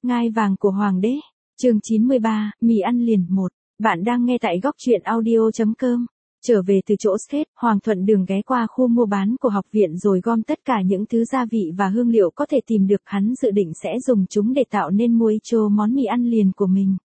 Ngai vàng của Hoàng đế. Chương 93, mì ăn liền 1. Bạn đang nghe tại góc truyện audio.com. Trở về từ chỗ Sết, Hoàng thuận đường ghé qua khu mua bán của học viện rồi gom tất cả những thứ gia vị và hương liệu có thể tìm được, hắn dự định sẽ dùng chúng để tạo nên muicho, món mì ăn liền của mình.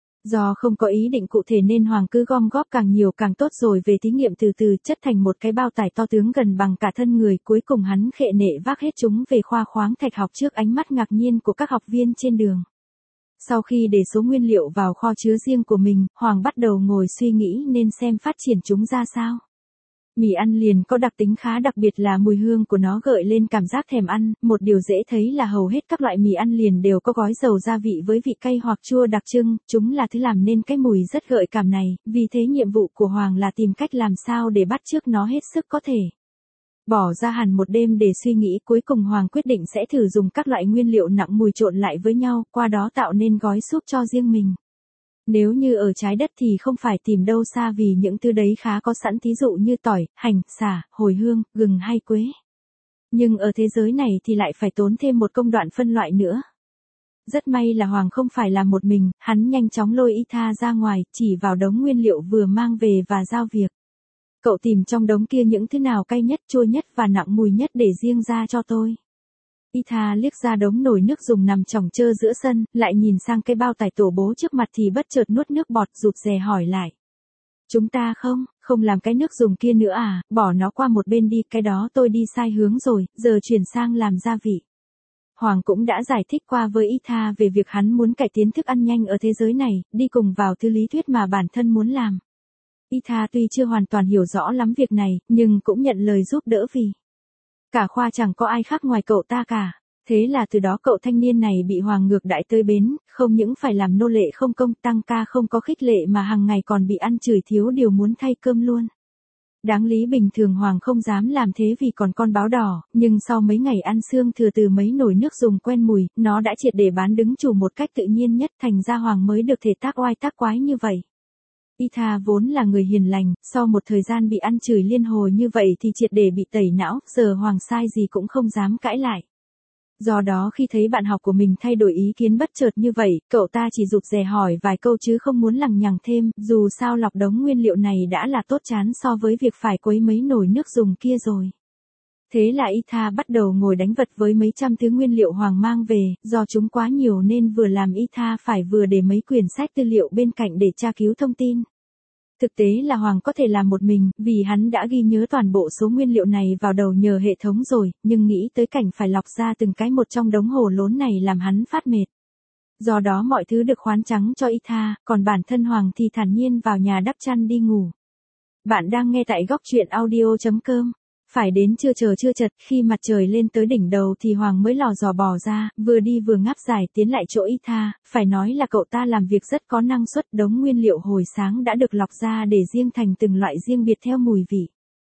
Do không có ý định cụ thể nên Hoàng cứ gom góp càng nhiều càng tốt rồi về thí nghiệm từ từ chất thành một cái bao tải to tướng gần bằng cả thân người. Cuối cùng hắn khệ nệ vác hết chúng về khoa khoáng thạch học trước ánh mắt ngạc nhiên của các học viên trên đường. Sau khi để số nguyên liệu vào kho chứa riêng của mình, Hoàng bắt đầu ngồi suy nghĩ nên xem phát triển chúng ra sao. Mì ăn liền có đặc tính khá đặc biệt là mùi hương của nó gợi lên cảm giác thèm ăn. Một điều dễ thấy là hầu hết các loại mì ăn liền đều có gói dầu gia vị với vị cay hoặc chua đặc trưng, chúng là thứ làm nên cái mùi rất gợi cảm này, vì thế nhiệm vụ của Hoàng là tìm cách làm sao để bắt chước nó hết sức có thể. Bỏ ra hẳn một đêm để suy nghĩ, cuối cùng Hoàng quyết định sẽ thử dùng các loại nguyên liệu nặng mùi trộn lại với nhau, qua đó tạo nên gói súp cho riêng mình. Nếu như ở trái đất thì không phải tìm đâu xa vì những thứ đấy khá có sẵn, thí dụ như tỏi, hành, sả, hồi hương, gừng hay quế. Nhưng ở thế giới này thì lại phải tốn thêm một công đoạn phân loại nữa. Rất may là Hoàng không phải là một mình, hắn nhanh chóng lôi Ita ra ngoài, chỉ vào đống nguyên liệu vừa mang về và giao việc. Cậu tìm trong đống kia những thứ nào cay nhất, chua nhất và nặng mùi nhất để riêng ra cho tôi. Ita liếc ra đống nồi nước dùng nằm chỏng chơ giữa sân, lại nhìn sang cái bao tải tổ bố trước mặt thì bất chợt nuốt nước bọt, rụt rè hỏi lại. Chúng ta không làm cái nước dùng kia nữa à, bỏ nó qua một bên đi, cái đó tôi đi sai hướng rồi, giờ chuyển sang làm gia vị. Hoàng cũng đã giải thích qua với Ita về việc hắn muốn cải tiến thức ăn nhanh ở thế giới này, đi cùng vào thứ lý thuyết mà bản thân muốn làm. Ita tuy chưa hoàn toàn hiểu rõ lắm việc này, nhưng cũng nhận lời giúp đỡ vì cả khoa chẳng có ai khác ngoài cậu ta cả. Thế là từ đó cậu thanh niên này bị Hoàng ngược đãi tới bến, không những phải làm nô lệ không công, tăng ca không có khích lệ mà hàng ngày còn bị ăn chửi thiếu điều muốn thay cơm luôn. Đáng lý bình thường Hoàng không dám làm thế vì còn con báo đỏ, nhưng sau mấy ngày ăn xương thừa từ mấy nồi nước dùng quen mùi, nó đã triệt để bán đứng chủ một cách tự nhiên nhất, thành ra Hoàng mới được thể tác oai tác quái như vậy. Ita vốn là người hiền lành, sau một thời gian bị ăn chửi liên hồi như vậy thì triệt để bị tẩy não, giờ Hoàng sai gì cũng không dám cãi lại. Do đó khi thấy bạn học của mình thay đổi ý kiến bất chợt như vậy, cậu ta chỉ rụt rè hỏi vài câu chứ không muốn lằng nhằng thêm, dù sao lọc đống nguyên liệu này đã là tốt chán so với việc phải quấy mấy nồi nước dùng kia rồi. Thế là Ita bắt đầu ngồi đánh vật với mấy trăm thứ nguyên liệu Hoàng mang về, do chúng quá nhiều nên vừa làm Ita phải vừa để mấy quyển sách tư liệu bên cạnh để tra cứu thông tin. Thực tế là Hoàng có thể làm một mình, vì hắn đã ghi nhớ toàn bộ số nguyên liệu này vào đầu nhờ hệ thống rồi, nhưng nghĩ tới cảnh phải lọc ra từng cái một trong đống hồ lốn này làm hắn phát mệt. Do đó mọi thứ được khoán trắng cho Ita, còn bản thân Hoàng thì thản nhiên vào nhà đắp chăn đi ngủ. Bạn đang nghe tại góc truyện audio.com. Phải đến trưa chờ chưa chật, khi mặt trời lên tới đỉnh đầu thì Hoàng mới lò dò bò ra, vừa đi vừa ngáp dài tiến lại chỗ Ita, phải nói là cậu ta làm việc rất có năng suất, đống nguyên liệu hồi sáng đã được lọc ra để riêng thành từng loại riêng biệt theo mùi vị.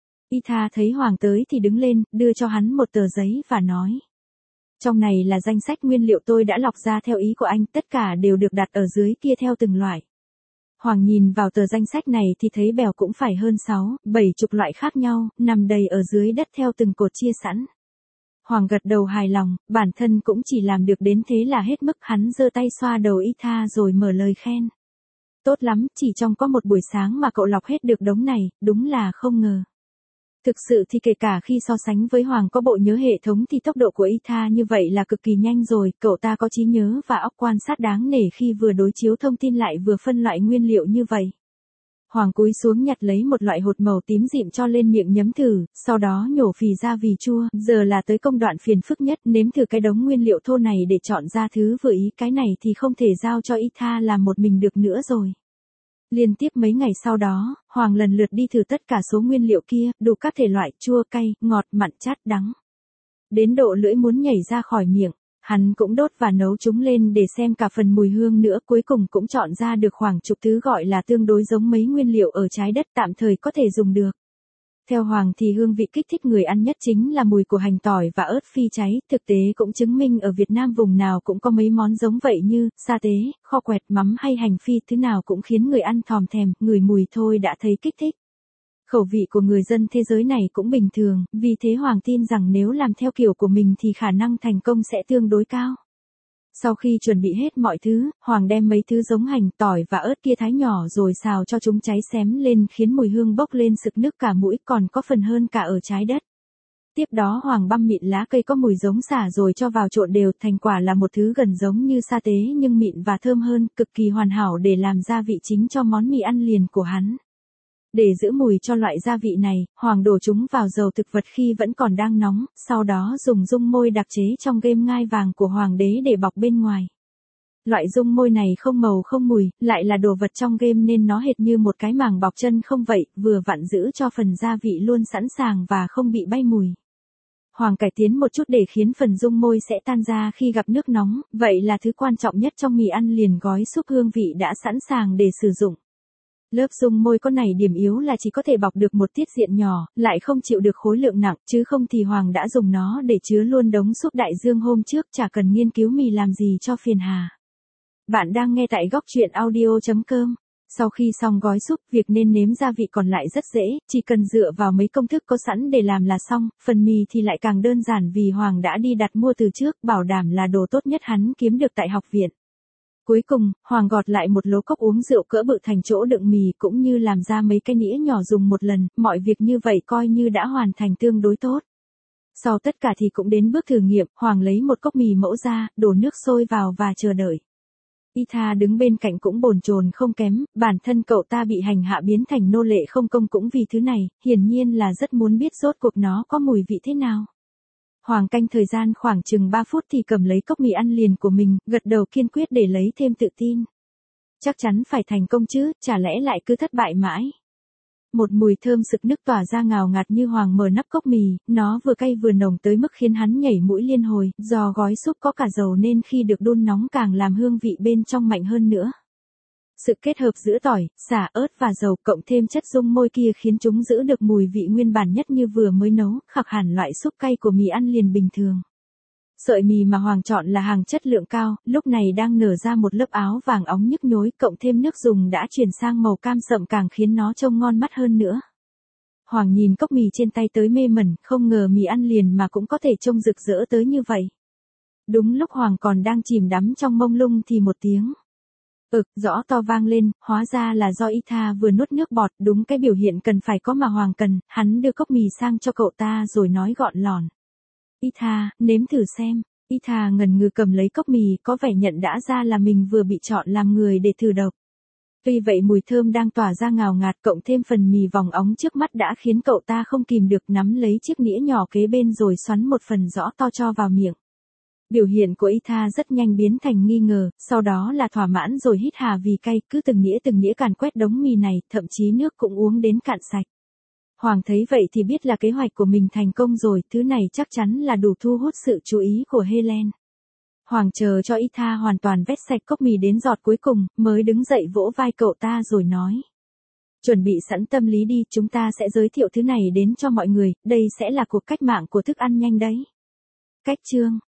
Ita thấy Hoàng tới thì đứng lên, đưa cho hắn một tờ giấy và nói. Trong này là danh sách nguyên liệu tôi đã lọc ra theo ý của anh, tất cả đều được đặt ở dưới kia theo từng loại. Hoàng nhìn vào tờ danh sách này thì thấy bèo cũng phải hơn 6-7 chục loại khác nhau, nằm đầy ở dưới đất theo từng cột chia sẵn. Hoàng gật đầu hài lòng, bản thân cũng chỉ làm được đến thế là hết mức, hắn giơ tay xoa đầu Ita rồi mở lời khen. Tốt lắm, chỉ trong có một buổi sáng mà cậu lọc hết được đống này, đúng là không ngờ. Thực sự thì kể cả khi so sánh với Hoàng có bộ nhớ hệ thống thì tốc độ của Ita như vậy là cực kỳ nhanh rồi, cậu ta có trí nhớ và óc quan sát đáng nể khi vừa đối chiếu thông tin lại vừa phân loại nguyên liệu như vậy. Hoàng cúi xuống nhặt lấy một loại hột màu tím dịm cho lên miệng nhấm thử, sau đó nhổ phì ra vì chua, giờ là tới công đoạn phiền phức nhất, nếm thử cái đống nguyên liệu thô này để chọn ra thứ vừa ý, cái này thì không thể giao cho Ita làm một mình được nữa rồi. Liên tiếp mấy ngày sau đó, Hoàng lần lượt đi thử tất cả số nguyên liệu kia, đủ các thể loại chua, cay, ngọt, mặn, chát, đắng. Đến độ lưỡi muốn nhảy ra khỏi miệng, hắn cũng đốt và nấu chúng lên để xem cả phần mùi hương nữa, cuối cùng cũng chọn ra được khoảng chục thứ gọi là tương đối giống mấy nguyên liệu ở trái đất tạm thời có thể dùng được. Theo Hoàng thì hương vị kích thích người ăn nhất chính là mùi của hành tỏi và ớt phi cháy, thực tế cũng chứng minh ở Việt Nam vùng nào cũng có mấy món giống vậy như sa tế, kho quẹt, mắm hay hành phi, thứ nào cũng khiến người ăn thòm thèm, ngửi mùi thôi đã thấy kích thích. Khẩu vị của người dân thế giới này cũng bình thường, vì thế Hoàng tin rằng nếu làm theo kiểu của mình thì khả năng thành công sẽ tương đối cao. Sau khi chuẩn bị hết mọi thứ, Hoàng đem mấy thứ giống hành, tỏi và ớt kia thái nhỏ rồi xào cho chúng cháy xém lên khiến mùi hương bốc lên sực nức cả mũi, còn có phần hơn cả ở trái đất. Tiếp đó Hoàng băm mịn lá cây có mùi giống sả rồi cho vào trộn đều, thành quả là một thứ gần giống như sa tế nhưng mịn và thơm hơn, cực kỳ hoàn hảo để làm gia vị chính cho món mì ăn liền của hắn. Để giữ mùi cho loại gia vị này, Hoàng đổ chúng vào dầu thực vật khi vẫn còn đang nóng, sau đó dùng dung môi đặc chế trong game ngai vàng của Hoàng đế để bọc bên ngoài. Loại dung môi này không màu không mùi, lại là đồ vật trong game nên nó hệt như một cái màng bọc chân không vậy, vừa vặn giữ cho phần gia vị luôn sẵn sàng và không bị bay mùi. Hoàng cải tiến một chút để khiến phần dung môi sẽ tan ra khi gặp nước nóng, vậy là thứ quan trọng nhất trong mì ăn liền gói súp hương vị đã sẵn sàng để sử dụng. Lớp dung môi có này điểm yếu là chỉ có thể bọc được một tiết diện nhỏ, lại không chịu được khối lượng nặng, chứ không thì Hoàng đã dùng nó để chứa luôn đống súp đại dương hôm trước, chả cần nghiên cứu mì làm gì cho phiền hà. Bạn đang nghe tại góc truyện audio.com. Sau khi xong gói súp, việc nêm nếm gia vị còn lại rất dễ, chỉ cần dựa vào mấy công thức có sẵn để làm là xong, phần mì thì lại càng đơn giản vì Hoàng đã đi đặt mua từ trước, bảo đảm là đồ tốt nhất hắn kiếm được tại học viện. Cuối cùng, Hoàng gọt lại một lố cốc uống rượu cỡ bự thành chỗ đựng mì cũng như làm ra mấy cái nĩa nhỏ dùng một lần, mọi việc như vậy coi như đã hoàn thành tương đối tốt. Sau tất cả thì cũng đến bước thử nghiệm, Hoàng lấy một cốc mì mẫu ra, đổ nước sôi vào và chờ đợi. Itha đứng bên cạnh cũng bồn chồn không kém, bản thân cậu ta bị hành hạ biến thành nô lệ không công cũng vì thứ này, hiển nhiên là rất muốn biết rốt cuộc nó có mùi vị thế nào. Hoàng canh thời gian khoảng chừng 3 phút thì cầm lấy cốc mì ăn liền của mình, gật đầu kiên quyết để lấy thêm tự tin. Chắc chắn phải thành công chứ, chả lẽ lại cứ thất bại mãi. Một mùi thơm sực nức tỏa ra ngào ngạt như Hoàng mở nắp cốc mì, nó vừa cay vừa nồng tới mức khiến hắn nhảy mũi liên hồi, do gói súp có cả dầu nên khi được đun nóng càng làm hương vị bên trong mạnh hơn nữa. Sự kết hợp giữa tỏi, sả, ớt và dầu cộng thêm chất dung môi kia khiến chúng giữ được mùi vị nguyên bản nhất như vừa mới nấu, khác hẳn loại súp cay của mì ăn liền bình thường. Sợi mì mà Hoàng chọn là hàng chất lượng cao, lúc này đang nở ra một lớp áo vàng óng nhức nhối, cộng thêm nước dùng đã chuyển sang màu cam sậm càng khiến nó trông ngon mắt hơn nữa. Hoàng nhìn cốc mì trên tay tới mê mẩn, không ngờ mì ăn liền mà cũng có thể trông rực rỡ tới như vậy. Đúng lúc Hoàng còn đang chìm đắm trong mông lung thì một tiếng rõ to vang lên, hóa ra là do Itha vừa nuốt nước bọt, đúng cái biểu hiện cần phải có mà Hoàng cần, hắn đưa cốc mì sang cho cậu ta rồi nói gọn lỏn. Itha, nếm thử xem. Itha ngần ngừ cầm lấy cốc mì, có vẻ nhận đã ra là mình vừa bị chọn làm người để thử độc. Tuy vậy mùi thơm đang tỏa ra ngào ngạt cộng thêm phần mì vòng óng trước mắt đã khiến cậu ta không kìm được nắm lấy chiếc nĩa nhỏ kế bên rồi xoắn một phần rõ to cho vào miệng. Biểu hiện của Itha rất nhanh biến thành nghi ngờ, sau đó là thỏa mãn rồi hít hà vì cay, cứ từng nĩa càn quét đống mì này, thậm chí nước cũng uống đến cạn sạch. Hoàng thấy vậy thì biết là kế hoạch của mình thành công rồi, thứ này chắc chắn là đủ thu hút sự chú ý của Helen. Hoàng chờ cho Itha hoàn toàn vét sạch cốc mì đến giọt cuối cùng, mới đứng dậy vỗ vai cậu ta rồi nói. Chuẩn bị sẵn tâm lý đi, chúng ta sẽ giới thiệu thứ này đến cho mọi người, đây sẽ là cuộc cách mạng của thức ăn nhanh đấy. Cách chương